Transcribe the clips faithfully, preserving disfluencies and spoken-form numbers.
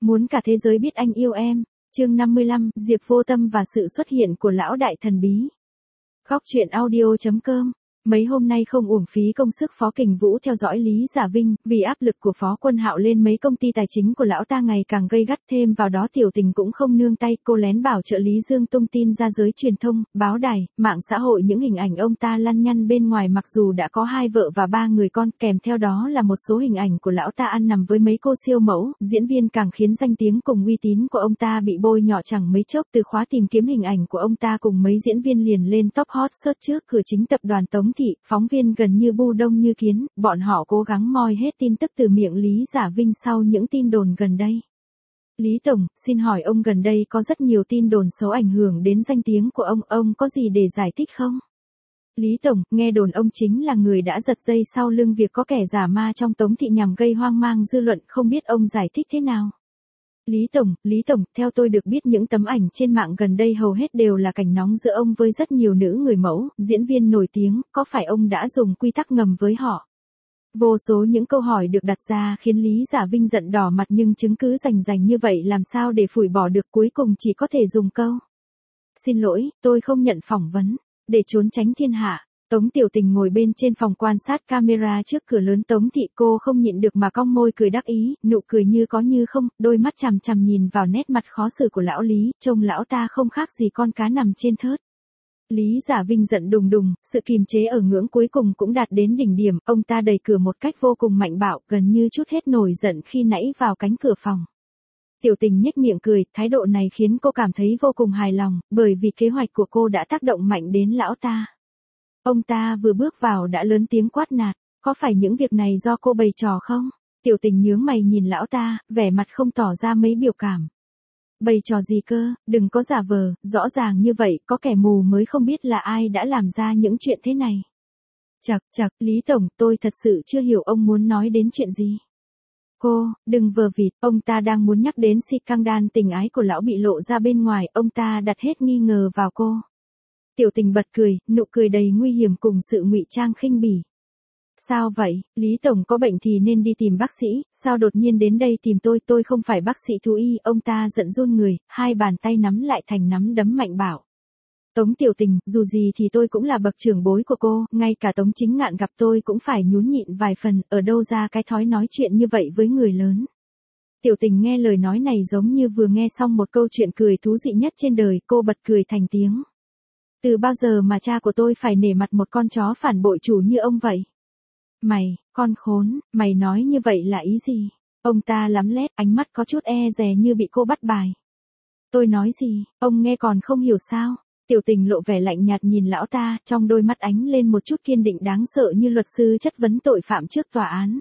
Muốn cả thế giới biết anh yêu em. Chương năm mươi lăm, Diệp Vô Tâm và sự xuất hiện của lão đại thần bí. Góc truyện audio chấm com. Mấy hôm nay không uổng phí công sức Phó Kình Vũ theo dõi Lý Giả Vinh, vì áp lực của Phó Quân Hạo lên mấy công ty tài chính của lão ta ngày càng gây gắt, thêm vào đó Tiểu Tình cũng không nương tay, cô lén bảo trợ Lý Dương tung tin ra giới truyền thông, báo đài, mạng xã hội những hình ảnh ông ta lăn nhăn bên ngoài mặc dù đã có hai vợ và ba người con, kèm theo đó là một số hình ảnh của lão ta ăn nằm với mấy cô siêu mẫu, diễn viên, càng khiến danh tiếng cùng uy tín của ông ta bị bôi nhọ chẳng mấy chốc. Từ khóa tìm kiếm hình ảnh của ông ta cùng mấy diễn viên liền lên top hot search trước cửa chính tập đoàn Tống Thị, phóng viên gần như bu đông như kiến, bọn họ cố gắng moi hết tin tức từ miệng Lý Giả Vinh sau những tin đồn gần đây. Lý Tổng, xin hỏi ông, gần đây có rất nhiều tin đồn xấu ảnh hưởng đến danh tiếng của ông, ông có gì để giải thích không? Lý Tổng, nghe đồn ông chính là người đã giật dây sau lưng việc có kẻ giả ma trong Tống Thị nhằm gây hoang mang dư luận, không biết ông giải thích thế nào? Lý Tổng, Lý Tổng, theo tôi được biết những tấm ảnh trên mạng gần đây hầu hết đều là cảnh nóng giữa ông với rất nhiều nữ người mẫu, diễn viên nổi tiếng, có phải ông đã dùng quy tắc ngầm với họ? Vô số những câu hỏi được đặt ra khiến Lý Giả Vinh giận đỏ mặt, nhưng chứng cứ rành rành như vậy làm sao để phủi bỏ được, cuối cùng chỉ có thể dùng câu: xin lỗi, tôi không nhận phỏng vấn. Để trốn tránh thiên hạ, Tống Tiểu Tình ngồi bên trên phòng quan sát camera trước cửa lớn Tống Thị, cô không nhịn được mà cong môi cười đắc ý, nụ cười như có như không, đôi mắt chằm chằm nhìn vào nét mặt khó xử của lão Lý, trông lão ta không khác gì con cá nằm trên thớt. Lý Giả Vinh giận đùng đùng, sự kìm chế ở ngưỡng cuối cùng cũng đạt đến đỉnh điểm, ông ta đẩy cửa một cách vô cùng mạnh bạo, gần như trút hết nổi giận khi nãy vào cánh cửa phòng. Tiểu Tình nhếch miệng cười, thái độ này khiến cô cảm thấy vô cùng hài lòng, bởi vì kế hoạch của cô đã tác động mạnh đến lão ta. Ông ta vừa bước vào đã lớn tiếng quát nạt, có phải những việc này do cô bày trò không? Tiểu Tình nhướng mày nhìn lão ta, vẻ mặt không tỏ ra mấy biểu cảm. Bày trò gì cơ, đừng có giả vờ, rõ ràng như vậy, có kẻ mù mới không biết là ai đã làm ra những chuyện thế này. Chậc chậc, Lý Tổng, tôi thật sự chưa hiểu ông muốn nói đến chuyện gì. Cô, đừng vờ vịt, ông ta đang muốn nhắc đến scandal tình ái của lão bị lộ ra bên ngoài, ông ta đặt hết nghi ngờ vào cô. Tiểu Tình bật cười, nụ cười đầy nguy hiểm cùng sự ngụy trang khinh bỉ. Sao vậy, Lý Tổng có bệnh thì nên đi tìm bác sĩ, sao đột nhiên đến đây tìm tôi, tôi không phải bác sĩ thú y, ông ta giận run người, hai bàn tay nắm lại thành nắm đấm mạnh bảo. Tống Tiểu Tình, dù gì thì tôi cũng là bậc trưởng bối của cô, ngay cả Tống Chính Ngạn gặp tôi cũng phải nhún nhịn vài phần, ở đâu ra cái thói nói chuyện như vậy với người lớn. Tiểu Tình nghe lời nói này giống như vừa nghe xong một câu chuyện cười thú dị nhất trên đời, cô bật cười thành tiếng. Từ bao giờ mà cha của tôi phải nể mặt một con chó phản bội chủ như ông vậy? Mày, con khốn, mày nói như vậy là ý gì? Ông ta lắm lét, ánh mắt có chút e dè như bị cô bắt bài. Tôi nói gì, ông nghe còn không hiểu sao? Tiểu Tình lộ vẻ lạnh nhạt nhìn lão ta, trong đôi mắt ánh lên một chút kiên định đáng sợ như luật sư chất vấn tội phạm trước tòa án.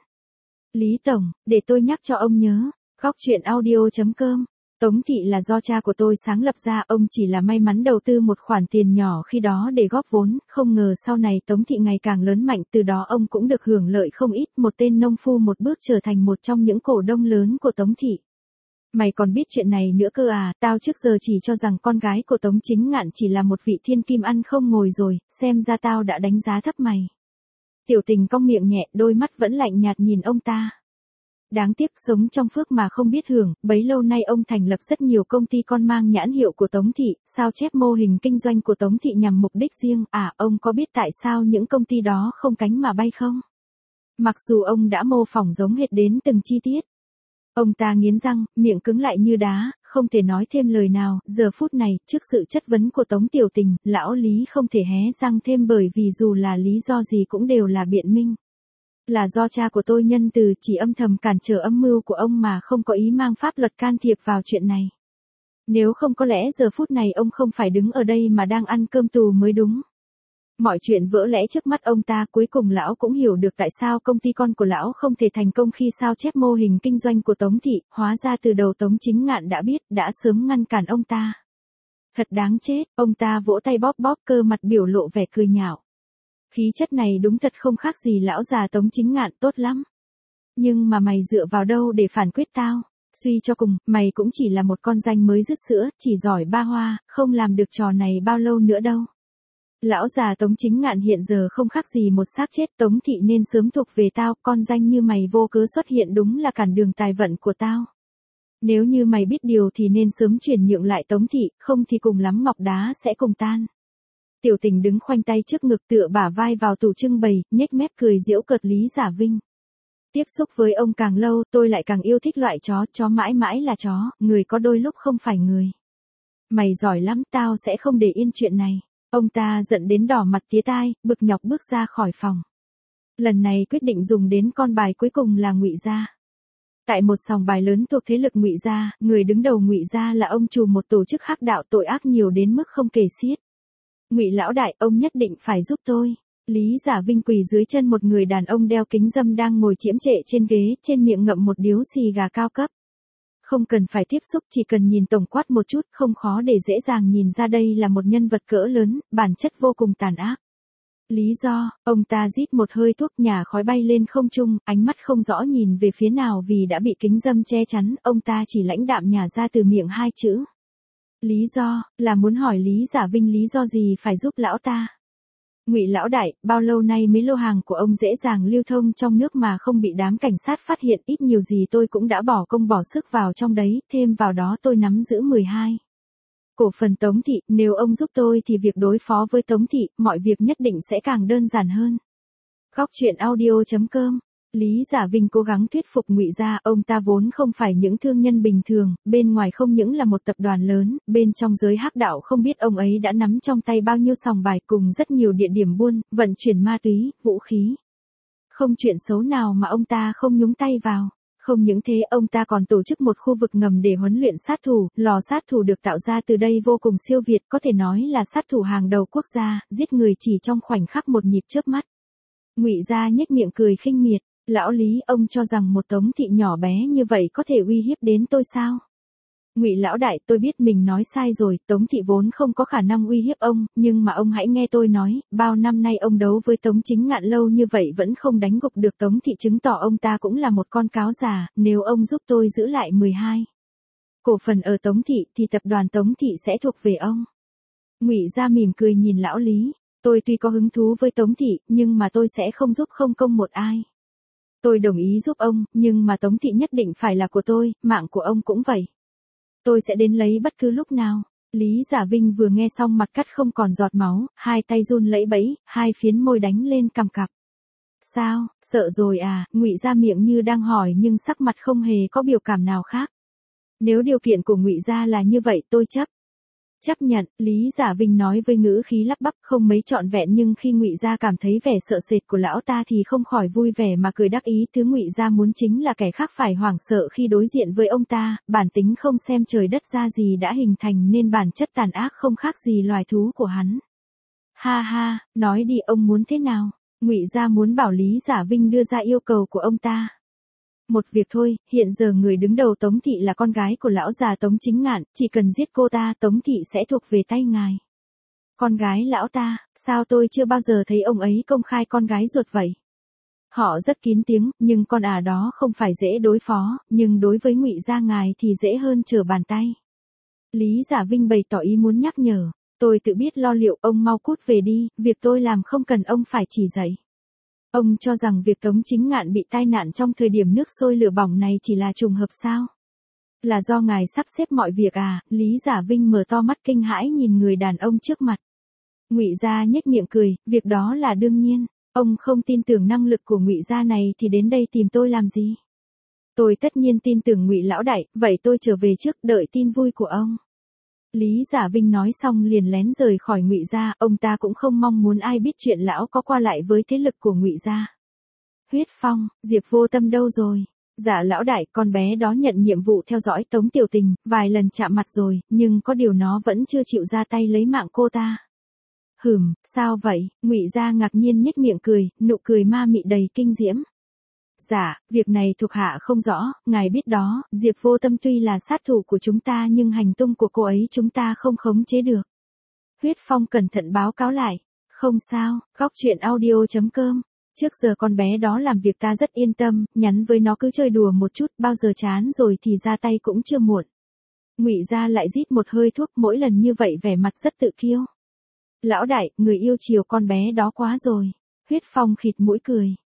Lý Tổng, để tôi nhắc cho ông nhớ, góc truyện audio chấm com. Tống Thị là do cha của tôi sáng lập ra, ông chỉ là may mắn đầu tư một khoản tiền nhỏ khi đó để góp vốn, không ngờ sau này Tống Thị ngày càng lớn mạnh, từ đó ông cũng được hưởng lợi không ít, một tên nông phu một bước trở thành một trong những cổ đông lớn của Tống Thị. Mày còn biết chuyện này nữa cơ à, tao trước giờ chỉ cho rằng con gái của Tống Chính Ngạn chỉ là một vị thiên kim ăn không ngồi rồi, xem ra tao đã đánh giá thấp mày. Tiểu Tình cong miệng nhẹ, đôi mắt vẫn lạnh nhạt nhìn ông ta. Đáng tiếc, sống trong phước mà không biết hưởng, bấy lâu nay ông thành lập rất nhiều công ty con mang nhãn hiệu của Tống Thị, sao chép mô hình kinh doanh của Tống Thị nhằm mục đích riêng, à, ông có biết tại sao những công ty đó không cánh mà bay không? Mặc dù ông đã mô phỏng giống hệt đến từng chi tiết. Ông ta nghiến răng, miệng cứng lại như đá, không thể nói thêm lời nào, giờ phút này, trước sự chất vấn của Tống Tiểu Tình, lão Lý không thể hé răng thêm, bởi vì dù là lý do gì cũng đều là biện minh. Là do cha của tôi nhân từ, chỉ âm thầm cản trở âm mưu của ông mà không có ý mang pháp luật can thiệp vào chuyện này. Nếu không có lẽ giờ phút này ông không phải đứng ở đây mà đang ăn cơm tù mới đúng. Mọi chuyện vỡ lẽ trước mắt ông ta, cuối cùng lão cũng hiểu được tại sao công ty con của lão không thể thành công khi sao chép mô hình kinh doanh của Tống Thị, hóa ra từ đầu Tống Chính Ngạn đã biết, đã sớm ngăn cản ông ta. Thật đáng chết, ông ta vỗ tay bóp bóp cơ mặt biểu lộ vẻ cười nhạo. Khí chất này đúng thật không khác gì lão già Tống Chính Ngạn, tốt lắm. Nhưng mà mày dựa vào đâu để phản quyết tao? Suy cho cùng, mày cũng chỉ là một con danh mới dứt sữa, chỉ giỏi ba hoa, không làm được trò này bao lâu nữa đâu. Lão già Tống Chính Ngạn hiện giờ không khác gì một xác chết, Tống Thị nên sớm thuộc về tao, con danh như mày vô cớ xuất hiện đúng là cản đường tài vận của tao. Nếu như mày biết điều thì nên sớm chuyển nhượng lại Tống thị, không thì cùng lắm ngọc đá sẽ cùng tan. Tiểu Tình đứng khoanh tay trước ngực tựa bả vai vào tủ trưng bày, nhếch mép cười giễu cợt Lý Giả Vinh. Tiếp xúc với ông càng lâu tôi lại càng yêu thích loại chó, chó mãi mãi là chó, người có đôi lúc không phải người. Mày giỏi lắm, tao sẽ không để yên chuyện này. Ông ta giận đến đỏ mặt tía tai, bực nhọc bước ra khỏi phòng. Lần này quyết định dùng đến con bài cuối cùng là Ngụy Gia. Tại một sòng bài lớn thuộc thế lực Ngụy Gia, người đứng đầu Ngụy Gia là ông trùm một tổ chức hắc đạo tội ác nhiều đến mức không kể xiết. Ngụy lão đại, ông nhất định phải giúp tôi. Lý Giả Vinh quỳ dưới chân một người đàn ông đeo kính râm đang ngồi chiếm trệ trên ghế, trên miệng ngậm một điếu xì gà cao cấp. Không cần phải tiếp xúc, chỉ cần nhìn tổng quát một chút, không khó để dễ dàng nhìn ra đây là một nhân vật cỡ lớn, bản chất vô cùng tàn ác. Lý do, ông ta rít một hơi thuốc nhả khói bay lên không trung, ánh mắt không rõ nhìn về phía nào vì đã bị kính râm che chắn, ông ta chỉ lãnh đạm nhả ra từ miệng hai chữ. Lý do, là muốn hỏi Lý Giả Vinh lý do gì phải giúp lão ta. Ngụy lão đại, bao lâu nay mấy lô hàng của ông dễ dàng lưu thông trong nước mà không bị đám cảnh sát phát hiện, ít nhiều gì tôi cũng đã bỏ công bỏ sức vào trong đấy, thêm vào đó tôi nắm giữ mười hai cổ phần Tống thị, nếu ông giúp tôi thì việc đối phó với Tống thị, mọi việc nhất định sẽ càng đơn giản hơn. Góc truyện audio chấm com. Lý Giả Vinh cố gắng thuyết phục Ngụy Gia, ông ta vốn không phải những thương nhân bình thường, bên ngoài không những là một tập đoàn lớn, bên trong giới hắc đạo không biết ông ấy đã nắm trong tay bao nhiêu sòng bài cùng rất nhiều địa điểm buôn, vận chuyển ma túy, vũ khí. Không chuyện xấu nào mà ông ta không nhúng tay vào. Không những thế, ông ta còn tổ chức một khu vực ngầm để huấn luyện sát thủ, lò sát thủ được tạo ra từ đây vô cùng siêu việt, có thể nói là sát thủ hàng đầu quốc gia, giết người chỉ trong khoảnh khắc một nhịp chớp mắt. Ngụy Gia nhếch miệng cười khinh miệt. Lão Lý, ông cho rằng một Tống thị nhỏ bé như vậy có thể uy hiếp đến tôi sao? Ngụy lão đại, tôi biết mình nói sai rồi, Tống thị vốn không có khả năng uy hiếp ông, nhưng mà ông hãy nghe tôi nói, bao năm nay ông đấu với Tống Chính Ngạn lâu như vậy vẫn không đánh gục được Tống thị, chứng tỏ ông ta cũng là một con cáo già, nếu ông giúp tôi giữ lại mười hai cổ phần ở Tống thị thì tập đoàn Tống thị sẽ thuộc về ông. Ngụy Gia mỉm cười nhìn lão Lý, tôi tuy có hứng thú với Tống thị, nhưng mà tôi sẽ không giúp không công một ai. Tôi đồng ý giúp ông, nhưng mà Tống thị nhất định phải là của tôi, mạng của ông cũng vậy. Tôi sẽ đến lấy bất cứ lúc nào. Lý Giả Vinh vừa nghe xong mặt cắt không còn giọt máu, hai tay run lẫy bẫy, hai phiến môi đánh lên cằm cặp. Sao, sợ rồi à? Ngụy Gia miệng như đang hỏi nhưng sắc mặt không hề có biểu cảm nào khác. Nếu điều kiện của Ngụy Gia là như vậy tôi chấp. Chấp nhận, Lý Giả Vinh nói với ngữ khí lắp bắp không mấy trọn vẹn, nhưng khi Ngụy Gia cảm thấy vẻ sợ sệt của lão ta thì không khỏi vui vẻ mà cười đắc ý, thứ Ngụy Gia muốn chính là kẻ khác phải hoảng sợ khi đối diện với ông ta, bản tính không xem trời đất ra gì đã hình thành nên bản chất tàn ác không khác gì loài thú của hắn. Ha ha, nói đi, ông muốn thế nào? Ngụy Gia muốn bảo Lý Giả Vinh đưa ra yêu cầu của ông ta. Một việc thôi, hiện giờ người đứng đầu Tống thị là con gái của lão già Tống Chính Ngạn, chỉ cần giết cô ta, Tống thị sẽ thuộc về tay ngài. Con gái lão ta, sao tôi chưa bao giờ thấy ông ấy công khai con gái ruột vậy? Họ rất kín tiếng, nhưng con ả đó không phải dễ đối phó, nhưng đối với Ngụy Gia ngài thì dễ hơn trở bàn tay. Lý Giả Vinh bày tỏ ý muốn nhắc nhở, tôi tự biết lo liệu, ông mau cút về đi, việc tôi làm không cần ông phải chỉ dạy. Ông cho rằng việc Tống Chính Ngạn bị tai nạn trong thời điểm nước sôi lửa bỏng này chỉ là trùng hợp sao? Là do ngài sắp xếp mọi việc à? Lý Giả Vinh mở to mắt kinh hãi nhìn người đàn ông trước mặt. Ngụy Gia nhếch miệng cười, việc đó là đương nhiên. Ông không tin tưởng năng lực của Ngụy Gia này thì đến đây tìm tôi làm gì? Tôi tất nhiên tin tưởng Ngụy lão đại, vậy tôi trở về trước, đợi tin vui của ông. Lý Giả Vinh nói xong liền lén rời khỏi Ngụy Gia, ông ta cũng không mong muốn ai biết chuyện lão có qua lại với thế lực của Ngụy Gia. Huyết Phong, Diệp Vô Tâm đâu rồi? Dạ lão đại, con bé đó nhận nhiệm vụ theo dõi Tống Tiểu Tình, vài lần chạm mặt rồi, nhưng có điều nó vẫn chưa chịu ra tay lấy mạng cô ta. Hừm, sao vậy? Ngụy Gia ngạc nhiên nhếch miệng cười, nụ cười ma mị đầy kinh diễm. Dạ, việc này thuộc hạ không rõ, ngài biết đó, Diệp Vô Tâm tuy là sát thủ của chúng ta nhưng hành tung của cô ấy chúng ta không khống chế được. Huyết Phong cẩn thận báo cáo lại. Không sao, góc truyện audio chấm com. Trước giờ con bé đó làm việc ta rất yên tâm, nhắn với nó cứ chơi đùa một chút, bao giờ chán rồi thì ra tay cũng chưa muộn. Ngụy Gia lại rít một hơi thuốc, mỗi lần như vậy vẻ mặt rất tự kiêu. Lão đại, người yêu chiều con bé đó quá rồi. Huyết Phong khịt mũi cười.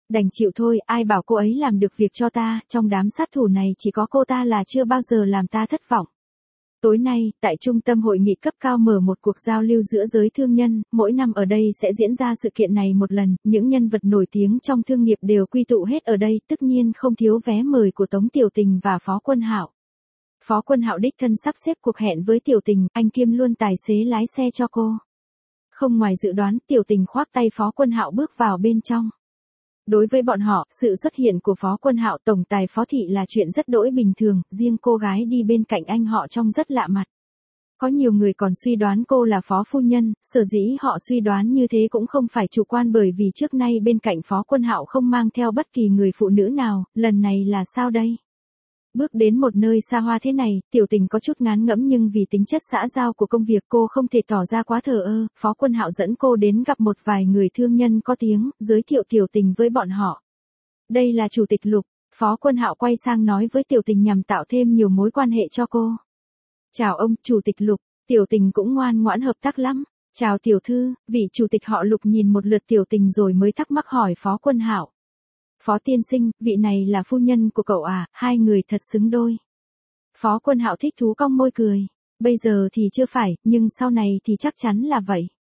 Đành chịu thôi, ai bảo cô ấy làm được việc cho ta, trong đám sát thủ này chỉ có cô ta là chưa bao giờ làm ta thất vọng. Tối nay, tại trung tâm hội nghị cấp cao mở một cuộc giao lưu giữa giới thương nhân, mỗi năm ở đây sẽ diễn ra sự kiện này một lần, những nhân vật nổi tiếng trong thương nghiệp đều quy tụ hết ở đây, tất nhiên không thiếu vé mời của Tống Tiểu Tình và Phó Quân Hạo. Phó Quân Hạo đích thân sắp xếp cuộc hẹn với Tiểu Tình, anh kiêm luôn tài xế lái xe cho cô. Không ngoài dự đoán, Tiểu Tình khoác tay Phó Quân Hạo bước vào bên trong. Đối với bọn họ, sự xuất hiện của Phó Quân Hạo tổng tài Phó Thị là chuyện rất đỗi bình thường, riêng cô gái đi bên cạnh anh họ trông rất lạ mặt. Có nhiều người còn suy đoán cô là Phó Phu Nhân, sở dĩ họ suy đoán như thế cũng không phải chủ quan bởi vì trước nay bên cạnh Phó Quân Hạo không mang theo bất kỳ người phụ nữ nào, lần này là sao đây? Bước đến một nơi xa hoa thế này, Tiểu Tình có chút ngán ngẫm nhưng vì tính chất xã giao của công việc cô không thể tỏ ra quá thờ ơ, Phó Quân Hạo dẫn cô đến gặp một vài người thương nhân có tiếng, giới thiệu Tiểu Tình với bọn họ. Đây là Chủ tịch Lục, Phó Quân Hạo quay sang nói với Tiểu Tình nhằm tạo thêm nhiều mối quan hệ cho cô. Chào ông, Chủ tịch Lục, Tiểu Tình cũng ngoan ngoãn hợp tác lắm. Chào tiểu thư, vị chủ tịch họ Lục nhìn một lượt Tiểu Tình rồi mới thắc mắc hỏi Phó Quân Hạo. Phó tiên sinh, vị này là phu nhân của cậu à, hai người thật xứng đôi. Phó Quân Hạo thích thú cong môi cười. Bây giờ thì chưa phải, nhưng sau này thì chắc chắn là vậy.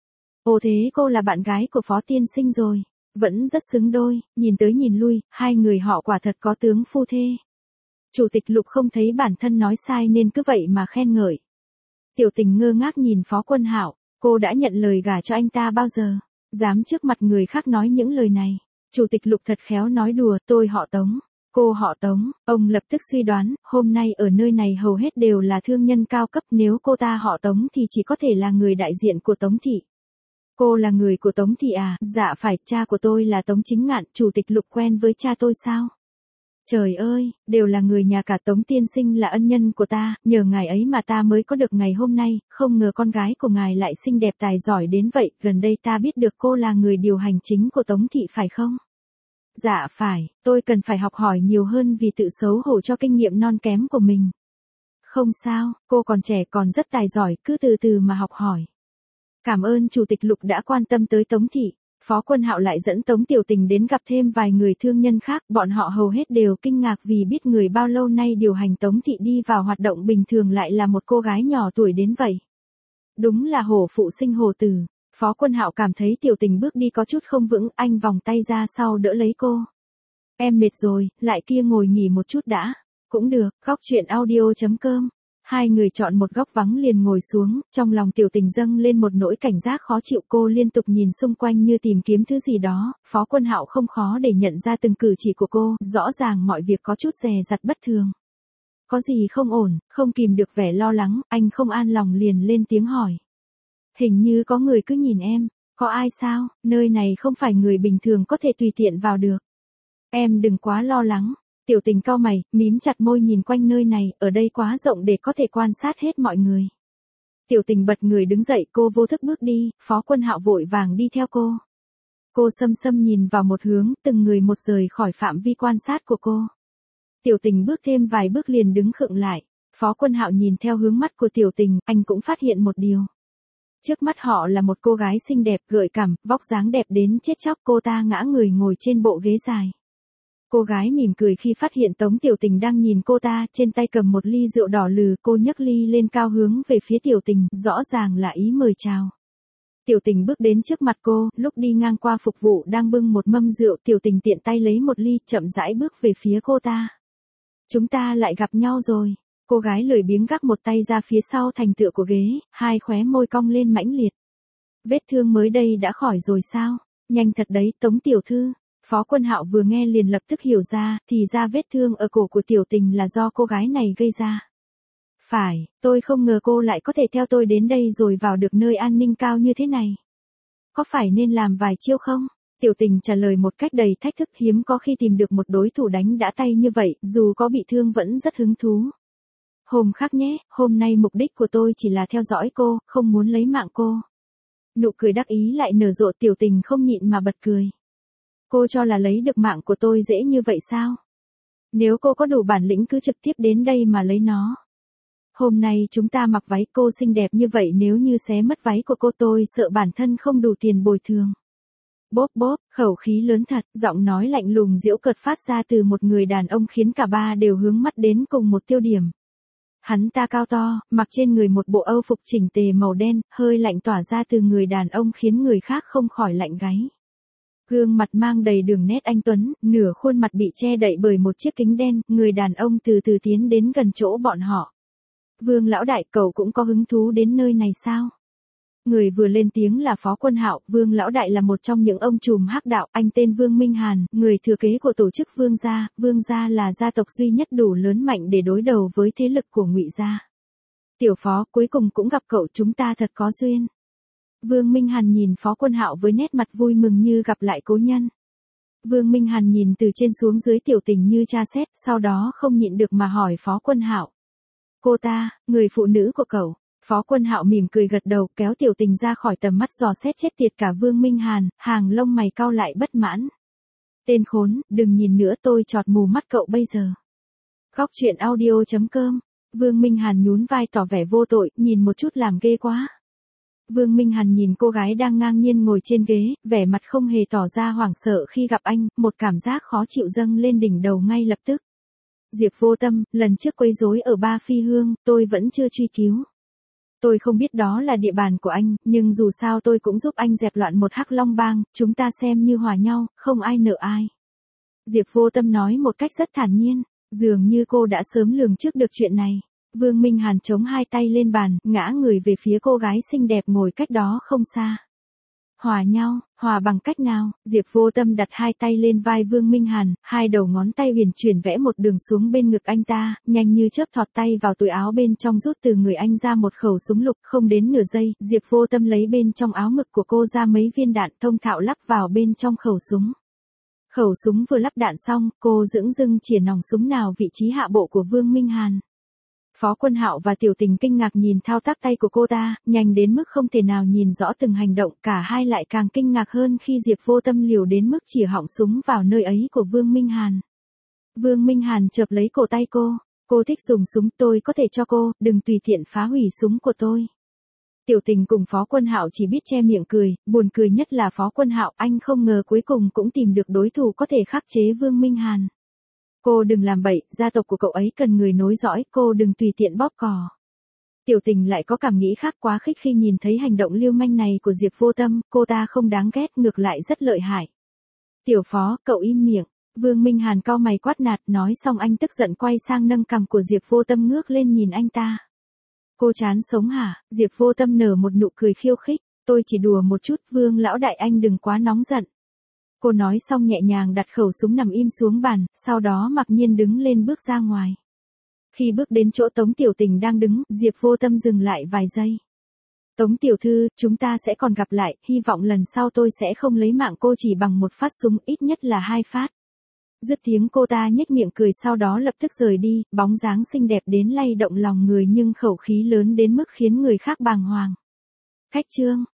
Ồ thế cô là bạn gái của Phó tiên sinh rồi. Vẫn rất xứng đôi, nhìn tới nhìn lui, hai người họ quả thật có tướng phu thê. Chủ tịch Lục không thấy bản thân nói sai nên cứ vậy mà khen ngợi. Tiểu Tình ngơ ngác nhìn Phó Quân Hạo, cô đã nhận lời gả cho anh ta bao giờ? Dám trước mặt người khác nói những lời này. Chủ tịch Lục thật khéo nói đùa, tôi họ Tống, cô họ Tống, ông lập tức suy đoán, hôm nay ở nơi này hầu hết đều là thương nhân cao cấp, nếu cô ta họ Tống thì chỉ có thể là người đại diện của Tống Thị. Cô là người của Tống Thị à? Dạ phải, cha của tôi là Tống Chính Ngạn, Chủ tịch Lục quen với cha tôi sao? Trời ơi, đều là người nhà cả, Tống tiên sinh là ân nhân của ta, nhờ ngài ấy mà ta mới có được ngày hôm nay, không ngờ con gái của ngài lại xinh đẹp tài giỏi đến vậy, gần đây ta biết được cô là người điều hành chính của Tống Thị phải không? Dạ phải, tôi cần phải học hỏi nhiều hơn vì tự xấu hổ cho kinh nghiệm non kém của mình. Không sao, cô còn trẻ còn rất tài giỏi, cứ từ từ mà học hỏi. Cảm ơn Chủ tịch Lục đã quan tâm tới Tống Thị. Phó Quân Hạo lại dẫn Tống Tiểu Tình đến gặp thêm vài người thương nhân khác, bọn họ hầu hết đều kinh ngạc vì biết người bao lâu nay điều hành Tống Thị đi vào hoạt động bình thường lại là một cô gái nhỏ tuổi đến vậy. Đúng là hổ phụ sinh hổ tử. Phó Quân Hạo cảm thấy Tiểu Tình bước đi có chút không vững, anh vòng tay ra sau đỡ lấy cô. Em mệt rồi, lại kia ngồi nghỉ một chút đã. Cũng được, góc chuyện audio chấm com. Hai người chọn một góc vắng liền ngồi xuống, trong lòng Tiểu Tình dâng lên một nỗi cảnh giác khó chịu, cô liên tục nhìn xung quanh như tìm kiếm thứ gì đó, Phó Quân Hạo không khó để nhận ra từng cử chỉ của cô, rõ ràng mọi việc có chút dè dặt bất thường. Có gì không ổn, không kìm được vẻ lo lắng, anh không an lòng liền lên tiếng hỏi. Hình như có người cứ nhìn em, có ai sao, nơi này không phải người bình thường có thể tùy tiện vào được. Em đừng quá lo lắng. Tiểu Tình cau mày, mím chặt môi nhìn quanh nơi này, ở đây quá rộng để có thể quan sát hết mọi người. Tiểu Tình bật người đứng dậy, cô vô thức bước đi, Phó Quân Hạo vội vàng đi theo cô. Cô sâm sâm nhìn vào một hướng, từng người một rời khỏi phạm vi quan sát của cô. Tiểu Tình bước thêm vài bước liền đứng khựng lại. Phó Quân Hạo nhìn theo hướng mắt của Tiểu Tình, anh cũng phát hiện một điều. Trước mắt họ là một cô gái xinh đẹp, gợi cảm, vóc dáng đẹp đến chết chóc, cô ta ngã người ngồi trên bộ ghế dài. Cô gái mỉm cười khi phát hiện Tống Tiểu Tình đang nhìn cô ta, trên tay cầm một ly rượu đỏ lừ, cô nhấc ly lên cao hướng về phía Tiểu Tình, rõ ràng là ý mời chào. Tiểu Tình bước đến trước mặt cô, lúc đi ngang qua phục vụ đang bưng một mâm rượu, Tiểu Tình tiện tay lấy một ly, chậm rãi bước về phía cô ta. Chúng ta lại gặp nhau rồi. Cô gái lười biếng gác một tay ra phía sau thành tựa của ghế, hai khóe môi cong lên mãnh liệt. Vết thương mới đây đã khỏi rồi sao? Nhanh thật đấy, Tống tiểu thư. Phó Quân Hạo vừa nghe liền lập tức hiểu ra, thì ra vết thương ở cổ của Tiểu Tình là do cô gái này gây ra. Phải, tôi không ngờ cô lại có thể theo tôi đến đây rồi vào được nơi an ninh cao như thế này. Có phải nên làm vài chiêu không? Tiểu Tình trả lời một cách đầy thách thức, hiếm có khi tìm được một đối thủ đánh đã tay như vậy, dù có bị thương vẫn rất hứng thú. Hôm khác nhé, hôm nay mục đích của tôi chỉ là theo dõi cô, không muốn lấy mạng cô. Nụ cười đắc ý lại nở rộ, Tiểu Tình không nhịn mà bật cười. Cô cho là lấy được mạng của tôi dễ như vậy sao? Nếu cô có đủ bản lĩnh cứ trực tiếp đến đây mà lấy nó. Hôm nay chúng ta mặc váy, cô xinh đẹp như vậy, nếu như xé mất váy của cô tôi sợ bản thân không đủ tiền bồi thường. Bốp bốp, khẩu khí lớn thật, giọng nói lạnh lùng giễu cợt phát ra từ một người đàn ông khiến cả ba đều hướng mắt đến cùng một tiêu điểm. Hắn ta cao to, mặc trên người một bộ âu phục chỉnh tề màu đen, hơi lạnh tỏa ra từ người đàn ông khiến người khác không khỏi lạnh gáy. Gương mặt mang đầy đường nét anh tuấn, nửa khuôn mặt bị che đậy bởi một chiếc kính đen, người đàn ông từ từ tiến đến gần chỗ bọn họ. Vương lão đại, cậu cũng có hứng thú đến nơi này sao? Người vừa lên tiếng là Phó Quân Hạo. Vương lão đại là một trong những ông trùm hắc đạo, anh tên Vương Minh Hàn, người thừa kế của tổ chức Vương gia. Vương gia là gia tộc duy nhất đủ lớn mạnh để đối đầu với thế lực của Ngụy gia. Tiểu Phó, cuối cùng cũng gặp cậu, chúng ta thật có duyên. Vương Minh Hàn nhìn Phó Quân Hạo với nét mặt vui mừng như gặp lại cố nhân. Vương Minh Hàn nhìn từ trên xuống dưới Tiểu Tình như tra xét, sau đó không nhịn được mà hỏi Phó Quân Hạo. Cô ta, người phụ nữ của cậu. Phó Quân Hạo mỉm cười gật đầu, kéo Tiểu Tình ra khỏi tầm mắt dò xét chết tiệt cả Vương Minh Hàn, hàng lông mày cau lại bất mãn. Tên khốn, đừng nhìn nữa, tôi chọt mù mắt cậu bây giờ. Góc truyện audio chấm com. Vương Minh Hàn nhún vai tỏ vẻ vô tội, nhìn một chút làm ghê quá. Vương Minh Hàn nhìn cô gái đang ngang nhiên ngồi trên ghế, vẻ mặt không hề tỏ ra hoảng sợ khi gặp anh, một cảm giác khó chịu dâng lên đỉnh đầu ngay lập tức. Diệp Vô Tâm, lần trước quấy rối ở Ba Phi Hương, tôi vẫn chưa truy cứu. Tôi không biết đó là địa bàn của anh, nhưng dù sao tôi cũng giúp anh dẹp loạn một Hắc Long bang, chúng ta xem như hòa nhau, không ai nợ ai. Diệp Vô Tâm nói một cách rất thản nhiên, dường như cô đã sớm lường trước được chuyện này. Vương Minh Hàn chống hai tay lên bàn, ngã người về phía cô gái xinh đẹp ngồi cách đó không xa. Hòa nhau, hòa bằng cách nào? Diệp Vô Tâm đặt hai tay lên vai Vương Minh Hàn, hai đầu ngón tay huyền chuyển vẽ một đường xuống bên ngực anh ta, nhanh như chớp thọt tay vào túi áo bên trong rút từ người anh ra một khẩu súng lục, không đến nửa giây, Diệp Vô Tâm lấy bên trong áo ngực của cô ra mấy viên đạn thông thạo lắp vào bên trong khẩu súng. Khẩu súng vừa lắp đạn xong, cô dửng dưng chĩa nòng súng nào vị trí hạ bộ của Vương Minh Hàn. Phó Quân Hạo và Tiểu Tình kinh ngạc nhìn thao tác tay của cô ta, nhanh đến mức không thể nào nhìn rõ từng hành động, cả hai lại càng kinh ngạc hơn khi Diệp Vô Tâm liều đến mức chĩa họng súng vào nơi ấy của Vương Minh Hàn. Vương Minh Hàn chợp lấy cổ tay cô, cô thích dùng súng, tôi có thể cho cô, đừng tùy tiện phá hủy súng của tôi. Tiểu Tình cùng Phó Quân Hạo chỉ biết che miệng cười, buồn cười nhất là Phó Quân Hạo, anh không ngờ cuối cùng cũng tìm được đối thủ có thể khắc chế Vương Minh Hàn. Cô đừng làm bậy, gia tộc của cậu ấy cần người nối dõi, cô đừng tùy tiện bóp cò. Tiểu Tình lại có cảm nghĩ khác, quá khích khi nhìn thấy hành động lưu manh này của Diệp Vô Tâm, cô ta không đáng ghét, ngược lại rất lợi hại. Tiểu Phó, cậu im miệng. Vương Minh Hàn cau mày quát nạt, nói xong anh tức giận quay sang nâng cằm của Diệp Vô Tâm ngước lên nhìn anh ta. Cô chán sống hả? Diệp Vô Tâm nở một nụ cười khiêu khích, tôi chỉ đùa một chút, Vương lão đại anh đừng quá nóng giận. Cô nói xong nhẹ nhàng đặt khẩu súng nằm im xuống bàn, sau đó mặc nhiên đứng lên bước ra ngoài. Khi bước đến chỗ Tống Tiểu Tình đang đứng, Diệp Vô Tâm dừng lại vài giây. Tống tiểu thư, chúng ta sẽ còn gặp lại, hy vọng lần sau tôi sẽ không lấy mạng cô chỉ bằng một phát súng, ít nhất là hai phát. Dứt tiếng cô ta nhếch miệng cười, sau đó lập tức rời đi, bóng dáng xinh đẹp đến lay động lòng người nhưng khẩu khí lớn đến mức khiến người khác bàng hoàng. Cách chương